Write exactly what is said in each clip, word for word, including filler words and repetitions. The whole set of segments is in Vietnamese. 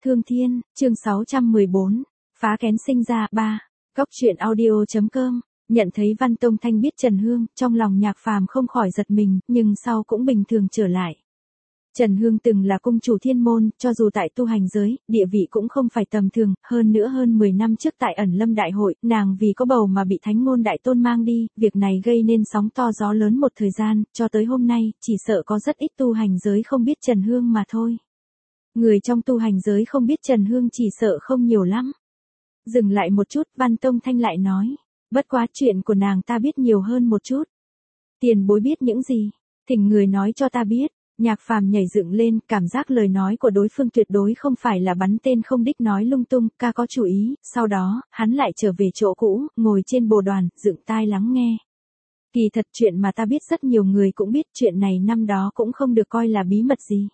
Thương Thiên, chương sáu trăm mười bốn, phá kén sinh ra, ba, Cóc truyện audio.com, nhận thấy Văn Tông Thanh biết Trần Hương, trong lòng Nhạc Phàm không khỏi giật mình, nhưng sau cũng bình thường trở lại. Trần Hương từng là cung chủ thiên môn, cho dù tại tu hành giới, địa vị cũng không phải tầm thường, hơn nữa hơn mười năm trước tại ẩn lâm đại hội, nàng vì có bầu mà bị Thánh Ngôn Đại Tôn mang đi, việc này gây nên sóng to gió lớn một thời gian, cho tới hôm nay, chỉ sợ có rất ít tu hành giới không biết Trần Hương mà thôi. Người trong tu hành giới không biết Trần Hương chỉ sợ không nhiều lắm. Dừng lại một chút, Văn Tông Thanh lại nói, bất quá chuyện của nàng ta biết nhiều hơn một chút. Tiền bối biết những gì? Thỉnh người nói cho ta biết. Nhạc Phàm nhảy dựng lên, cảm giác lời nói của đối phương tuyệt đối không phải là bắn tên không đích nói lung tung, ca có chủ ý, sau đó, hắn lại trở về chỗ cũ, ngồi trên bồ đoàn, dựng tai lắng nghe. Kỳ thật chuyện mà ta biết rất nhiều người cũng biết, chuyện này năm đó cũng không được coi là bí mật gì.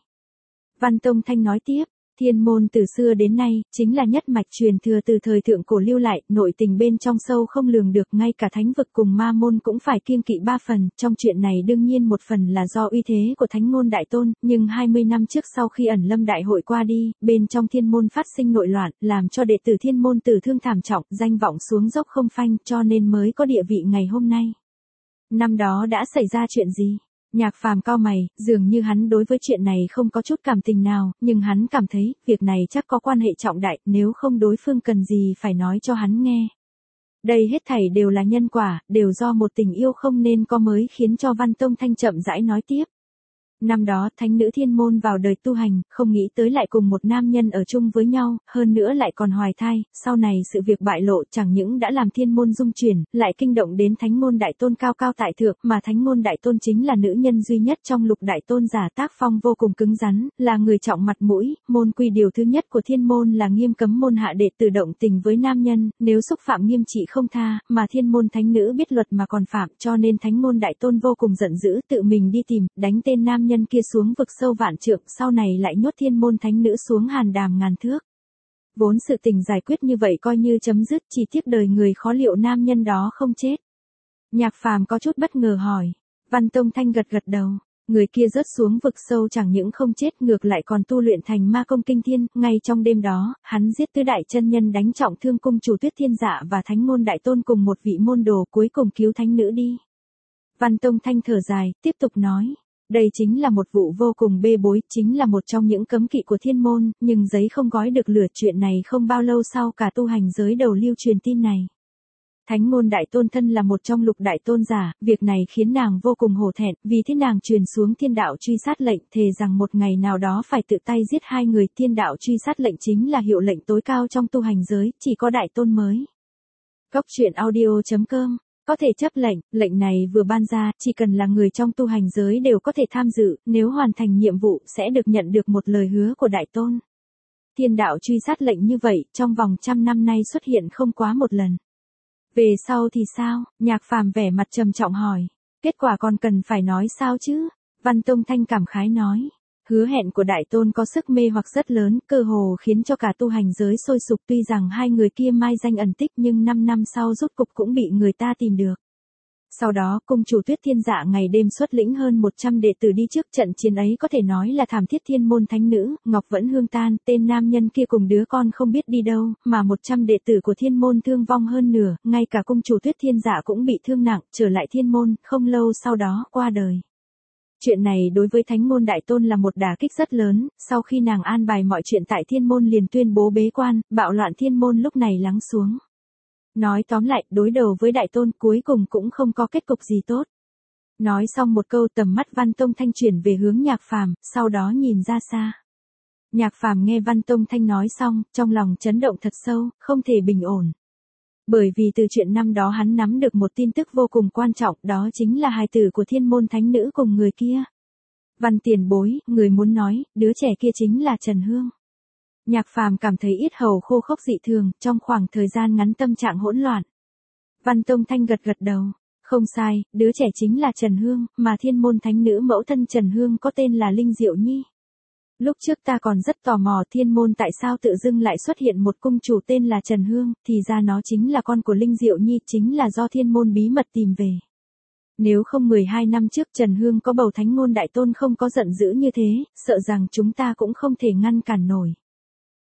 Văn Tông Thanh nói tiếp, thiên môn từ xưa đến nay, chính là nhất mạch truyền thừa từ thời thượng cổ lưu lại, nội tình bên trong sâu không lường được, ngay cả thánh vực cùng ma môn cũng phải kiêng kỵ ba phần, trong chuyện này đương nhiên một phần là do uy thế của Thánh Ngôn Đại Tôn, nhưng hai mươi năm trước sau khi ẩn lâm đại hội qua đi, bên trong thiên môn phát sinh nội loạn, làm cho đệ tử thiên môn tử thương thảm trọng, danh vọng xuống dốc không phanh, cho nên mới có địa vị ngày hôm nay. Năm đó đã xảy ra chuyện gì? Nhạc Phàm cau mày, dường như hắn đối với chuyện này không có chút cảm tình nào, nhưng hắn cảm thấy, việc này chắc có quan hệ trọng đại, nếu không đối phương cần gì phải nói cho hắn nghe. Đây hết thảy đều là nhân quả, đều do một tình yêu không nên có mới khiến cho Văn Tông Thanh chậm rãi nói tiếp. Năm đó, thánh nữ thiên môn vào đời tu hành, không nghĩ tới lại cùng một nam nhân ở chung với nhau, hơn nữa lại còn hoài thai, sau này sự việc bại lộ chẳng những đã làm thiên môn rung chuyển, lại kinh động đến Thánh Ngôn Đại Tôn cao cao tại thượng, mà Thánh Ngôn Đại Tôn chính là nữ nhân duy nhất trong lục đại tôn giả, tác phong vô cùng cứng rắn, là người trọng mặt mũi, môn quy điều thứ nhất của thiên môn là nghiêm cấm môn hạ đệ tử động tình với nam nhân, nếu xúc phạm nghiêm trị không tha, mà thiên môn thánh nữ biết luật mà còn phạm, cho nên Thánh Ngôn Đại Tôn vô cùng giận dữ, tự mình đi tìm, đánh tên nam nhân kia xuống vực sâu vạn trượng, sau này lại nhốt thiên môn thánh nữ xuống hàn đàm ngàn thước. Vốn sự tình giải quyết như vậy coi như chấm dứt, chỉ tiếc đời người khó liệu nam nhân đó không chết. Nhạc Phàm có chút bất ngờ hỏi. Văn Tông Thanh gật gật đầu. Người kia rớt xuống vực sâu chẳng những không chết, ngược lại còn tu luyện thành ma công kinh thiên, ngay trong đêm đó, hắn giết tứ đại chân nhân, đánh trọng thương cung chủ Tuyết Thiên Dạ và Thánh Ngôn Đại Tôn cùng một vị môn đồ, cuối cùng cứu thánh nữ đi. Văn Tông Thanh thở dài, tiếp tục nói. Đây chính là một vụ vô cùng bê bối, chính là một trong những cấm kỵ của thiên môn, nhưng giấy không gói được lửa, chuyện này không bao lâu sau cả tu hành giới đầu lưu truyền tin này. Thánh Ngôn Đại Tôn thân là một trong lục đại tôn giả, việc này khiến nàng vô cùng hổ thẹn, vì thế nàng truyền xuống thiên đạo truy sát lệnh, thề rằng một ngày nào đó phải tự tay giết hai người. Thiên đạo truy sát lệnh chính là hiệu lệnh tối cao trong tu hành giới, chỉ có đại tôn mới. Cóc truyện audio.com có thể chấp lệnh, lệnh này vừa ban ra, chỉ cần là người trong tu hành giới đều có thể tham dự, nếu hoàn thành nhiệm vụ sẽ được nhận được một lời hứa của Đại Tôn. Thiên đạo truy sát lệnh như vậy, trong vòng trăm năm nay xuất hiện không quá một lần. Về sau thì sao? Nhạc Phàm vẻ mặt trầm trọng hỏi. Kết quả còn cần phải nói sao chứ? Văn Tông Thanh cảm khái nói. Hứa hẹn của Đại Tôn có sức mê hoặc rất lớn, cơ hồ khiến cho cả tu hành giới sôi sục, tuy rằng hai người kia mai danh ẩn tích nhưng năm năm sau rốt cục cũng bị người ta tìm được. Sau đó, cung chủ Tuyết Thiên Dạ ngày đêm xuất lĩnh hơn một trăm đệ tử đi trước, trận chiến ấy có thể nói là thảm thiết, thiên môn thánh nữ, Ngọc Vẫn Hương tan, tên nam nhân kia cùng đứa con không biết đi đâu, mà một trăm đệ tử của thiên môn thương vong hơn nửa, ngay cả cung chủ Tuyết Thiên Dạ cũng bị thương nặng, trở lại thiên môn, không lâu sau đó qua đời. Chuyện này đối với Thánh Ngôn Đại Tôn là một đả kích rất lớn, sau khi nàng an bài mọi chuyện tại thiên môn liền tuyên bố bế quan, bạo loạn thiên môn lúc này lắng xuống. Nói tóm lại, đối đầu với Đại Tôn cuối cùng cũng không có kết cục gì tốt. Nói xong một câu, tầm mắt Văn Tông Thanh chuyển về hướng Nhạc Phàm, sau đó nhìn ra xa. Nhạc Phàm nghe Văn Tông Thanh nói xong, trong lòng chấn động thật sâu, không thể bình ổn. Bởi vì từ chuyện năm đó hắn nắm được một tin tức vô cùng quan trọng, đó chính là hài tử của thiên môn thánh nữ cùng người kia. Văn tiền bối, người muốn nói, đứa trẻ kia chính là Trần Hương. Nhạc Phàm cảm thấy yết hầu khô khốc dị thường, trong khoảng thời gian ngắn tâm trạng hỗn loạn. Văn Tông Thanh gật gật đầu. Không sai, đứa trẻ chính là Trần Hương, mà thiên môn thánh nữ mẫu thân Trần Hương có tên là Linh Diệu Nhi. Lúc trước ta còn rất tò mò thiên môn tại sao tự dưng lại xuất hiện một cung chủ tên là Trần Hương, thì ra nó chính là con của Linh Diệu Nhi, chính là do thiên môn bí mật tìm về. Nếu không mười hai năm trước Trần Hương có bầu Thánh Ngôn Đại Tôn không có giận dữ như thế, sợ rằng chúng ta cũng không thể ngăn cản nổi.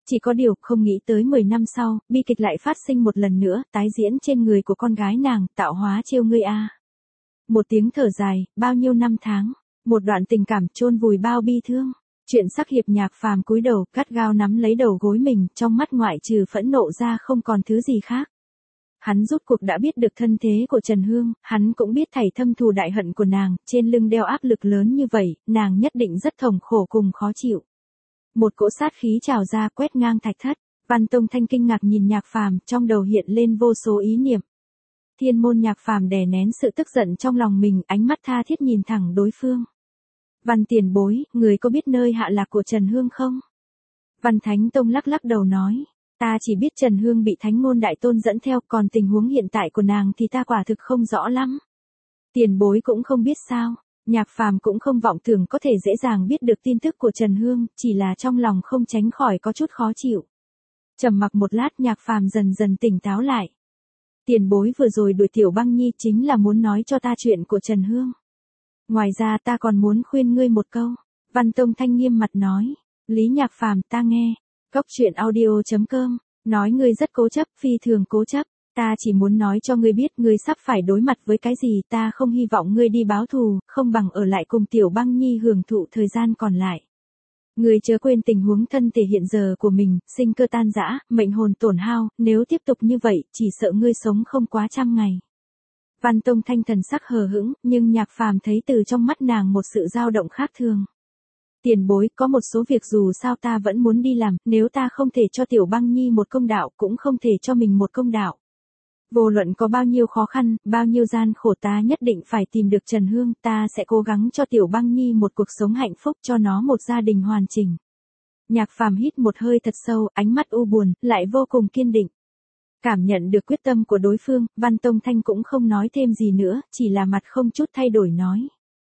Chỉ có điều, không nghĩ tới mười năm sau, bi kịch lại phát sinh một lần nữa, tái diễn trên người của con gái nàng, tạo hóa trêu ngươi a. Một tiếng thở dài, bao nhiêu năm tháng, một đoạn tình cảm chôn vùi bao bi thương. Chuyện sắc hiệp Nhạc Phàm cúi đầu, gắt gao nắm lấy đầu gối mình, trong mắt ngoại trừ phẫn nộ ra không còn thứ gì khác. Hắn rốt cuộc đã biết được thân thế của Trần Hương, hắn cũng biết thảy thâm thù đại hận của nàng, trên lưng đeo áp lực lớn như vậy, nàng nhất định rất thống khổ cùng khó chịu. Một cỗ sát khí trào ra quét ngang thạch thất, Văn Tông Thanh kinh ngạc nhìn Nhạc Phàm, trong đầu hiện lên vô số ý niệm. Thiên môn Nhạc Phàm đè nén sự tức giận trong lòng mình, ánh mắt tha thiết nhìn thẳng đối phương. Văn tiền bối, người có biết nơi hạ lạc của Trần Hương không? Văn Thánh Tông lắc lắc đầu nói, ta chỉ biết Trần Hương bị Thánh Môn Đại Tôn dẫn theo, còn tình huống hiện tại của nàng thì ta quả thực không rõ lắm. Tiền bối cũng không biết sao? Nhạc Phàm cũng không vọng tưởng có thể dễ dàng biết được tin tức của Trần Hương, chỉ là trong lòng không tránh khỏi có chút khó chịu. Trầm mặc một lát, Nhạc Phàm dần dần tỉnh táo lại. Tiền bối vừa rồi đuổi Tiểu Băng Nhi chính là muốn nói cho ta chuyện của Trần Hương. Ngoài ra ta còn muốn khuyên ngươi một câu. Văn Tông Thanh nghiêm mặt nói. Lý Nhạc Phàm, ta nghe. Góc truyện audio chấm com, nói ngươi rất cố chấp, phi thường cố chấp. Ta chỉ muốn nói cho ngươi biết ngươi sắp phải đối mặt với cái gì, ta không hy vọng ngươi đi báo thù, không bằng ở lại cùng Tiểu Băng Nhi hưởng thụ thời gian còn lại. Ngươi chớ quên tình huống thân thể hiện giờ của mình, sinh cơ tan rã, mệnh hồn tổn hao, nếu tiếp tục như vậy, chỉ sợ ngươi sống không quá trăm ngày. Văn Tông Thanh thần sắc hờ hững, nhưng Nhạc Phàm thấy từ trong mắt nàng một sự dao động khác thường. Tiền bối, có một số việc dù sao ta vẫn muốn đi làm, nếu ta không thể cho Tiểu Băng Nhi một công đạo, cũng không thể cho mình một công đạo. Vô luận có bao nhiêu khó khăn, bao nhiêu gian khổ, ta nhất định phải tìm được Trần Hương, ta sẽ cố gắng cho Tiểu Băng Nhi một cuộc sống hạnh phúc, cho nó một gia đình hoàn chỉnh. Nhạc Phàm hít một hơi thật sâu, ánh mắt u buồn, lại vô cùng kiên định. Cảm nhận được quyết tâm của đối phương, Văn Tông Thanh cũng không nói thêm gì nữa, chỉ là mặt không chút thay đổi nói.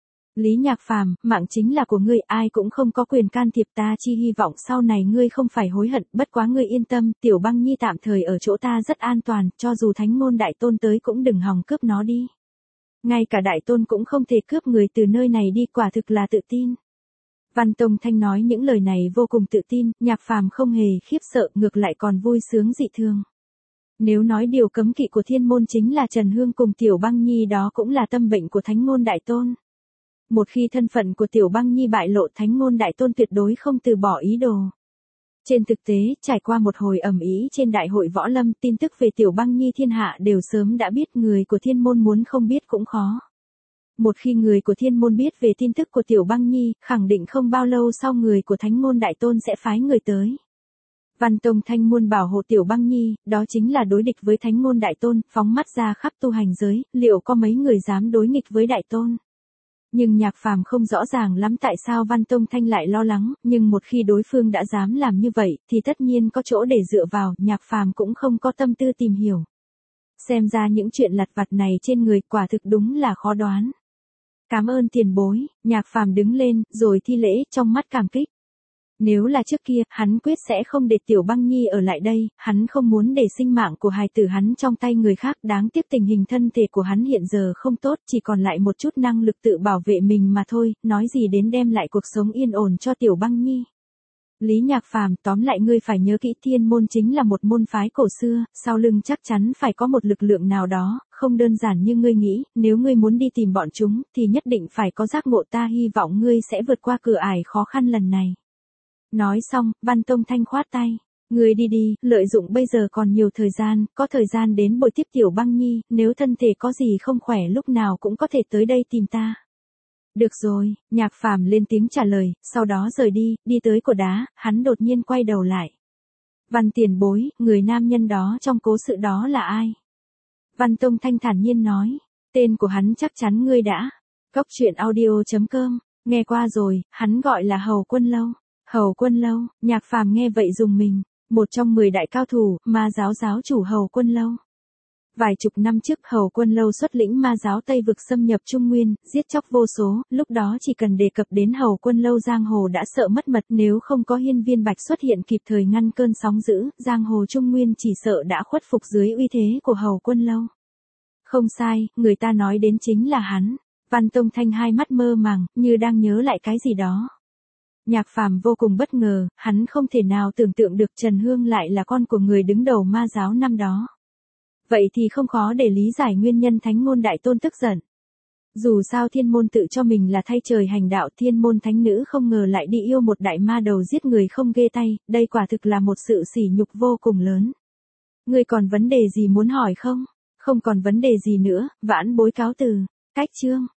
Lý Nhạc Phàm, mạng chính là của ngươi, ai cũng không có quyền can thiệp, ta chỉ hy vọng sau này ngươi không phải hối hận, bất quá ngươi yên tâm, Tiểu Băng Nhi tạm thời ở chỗ ta rất an toàn, cho dù Thánh Môn Đại Tôn tới cũng đừng hòng cướp nó đi. Ngay cả Đại Tôn cũng không thể cướp người từ nơi này đi, quả thực là tự tin. Văn Tông Thanh nói những lời này vô cùng tự tin, Nhạc Phàm không hề khiếp sợ, ngược lại còn vui sướng dị thường. Nếu nói điều cấm kỵ của thiên môn chính là Trần Hương cùng Tiểu Băng Nhi, đó cũng là tâm bệnh của Thánh Môn Đại Tôn. Một khi thân phận của Tiểu Băng Nhi bại lộ, Thánh Môn Đại Tôn tuyệt đối không từ bỏ ý đồ. Trên thực tế, trải qua một hồi ầm ĩ trên đại hội võ lâm, tin tức về Tiểu Băng Nhi thiên hạ đều sớm đã biết, người của thiên môn muốn không biết cũng khó. Một khi người của thiên môn biết về tin tức của Tiểu Băng Nhi, khẳng định không bao lâu sau người của Thánh Môn Đại Tôn sẽ phái người tới. Văn Tông Thanh muốn bảo hộ Tiểu Băng Nhi, đó chính là đối địch với Thánh Môn Đại Tôn, phóng mắt ra khắp tu hành giới, liệu có mấy người dám đối nghịch với Đại Tôn? Nhưng Nhạc Phàm không rõ ràng lắm tại sao Văn Tông Thanh lại lo lắng, nhưng một khi đối phương đã dám làm như vậy, thì tất nhiên có chỗ để dựa vào, Nhạc Phàm cũng không có tâm tư tìm hiểu. Xem ra những chuyện lặt vặt này trên người quả thực đúng là khó đoán. Cảm ơn tiền bối, Nhạc Phàm đứng lên, rồi thi lễ, trong mắt cảm kích. Nếu là trước kia, hắn quyết sẽ không để Tiểu Băng Nhi ở lại đây, hắn không muốn để sinh mạng của hài tử hắn trong tay người khác, đáng tiếc tình hình thân thể của hắn hiện giờ không tốt, chỉ còn lại một chút năng lực tự bảo vệ mình mà thôi, nói gì đến đem lại cuộc sống yên ổn cho Tiểu Băng Nhi. Lý Nhạc Phàm, tóm lại ngươi phải nhớ kỹ, thiên môn chính là một môn phái cổ xưa, sau lưng chắc chắn phải có một lực lượng nào đó, không đơn giản như ngươi nghĩ, nếu ngươi muốn đi tìm bọn chúng, thì nhất định phải có giác ngộ, ta hy vọng ngươi sẽ vượt qua cửa ải khó khăn lần này. Nói xong, Văn Tông Thanh khoát tay. Ngươi đi đi, lợi dụng bây giờ còn nhiều thời gian, có thời gian đến bồi tiếp Tiểu Băng Nhi, nếu thân thể có gì không khỏe lúc nào cũng có thể tới đây tìm ta. Được rồi, Nhạc Phàm lên tiếng trả lời, sau đó rời đi, đi tới cột đá, hắn đột nhiên quay đầu lại. Văn tiền bối, người nam nhân đó trong cố sự đó là ai? Văn Tông Thanh thản nhiên nói, tên của hắn chắc chắn ngươi đã. Góc truyện audio chấm com, nghe qua rồi, hắn gọi là Hầu Quân Lâu. Hầu Quân Lâu, Nhạc Phàm nghe vậy dùng mình, một trong mười đại cao thủ, ma giáo giáo chủ Hầu Quân Lâu. Vài chục năm trước, Hầu Quân Lâu xuất lĩnh ma giáo Tây vực xâm nhập Trung Nguyên, giết chóc vô số, lúc đó chỉ cần đề cập đến Hầu Quân Lâu giang hồ đã sợ mất mật, nếu không có Hiên Viên Bạch xuất hiện kịp thời ngăn cơn sóng dữ, giang hồ Trung Nguyên chỉ sợ đã khuất phục dưới uy thế của Hầu Quân Lâu. Không sai, người ta nói đến chính là hắn. Văn Tông Thanh hai mắt mơ màng, như đang nhớ lại cái gì đó. Nhạc Phàm vô cùng bất ngờ, hắn không thể nào tưởng tượng được Trần Hương lại là con của người đứng đầu ma giáo năm đó. Vậy thì không khó để lý giải nguyên nhân Thánh Môn Đại Tôn tức giận. Dù sao Thiên Môn tự cho mình là thay trời hành đạo, Thiên Môn Thánh Nữ không ngờ lại đi yêu một đại ma đầu giết người không ghê tay, đây quả thực là một sự sỉ nhục vô cùng lớn. Ngươi còn vấn đề gì muốn hỏi không? Không còn vấn đề gì nữa, vãn bối cáo từ. Cách chương.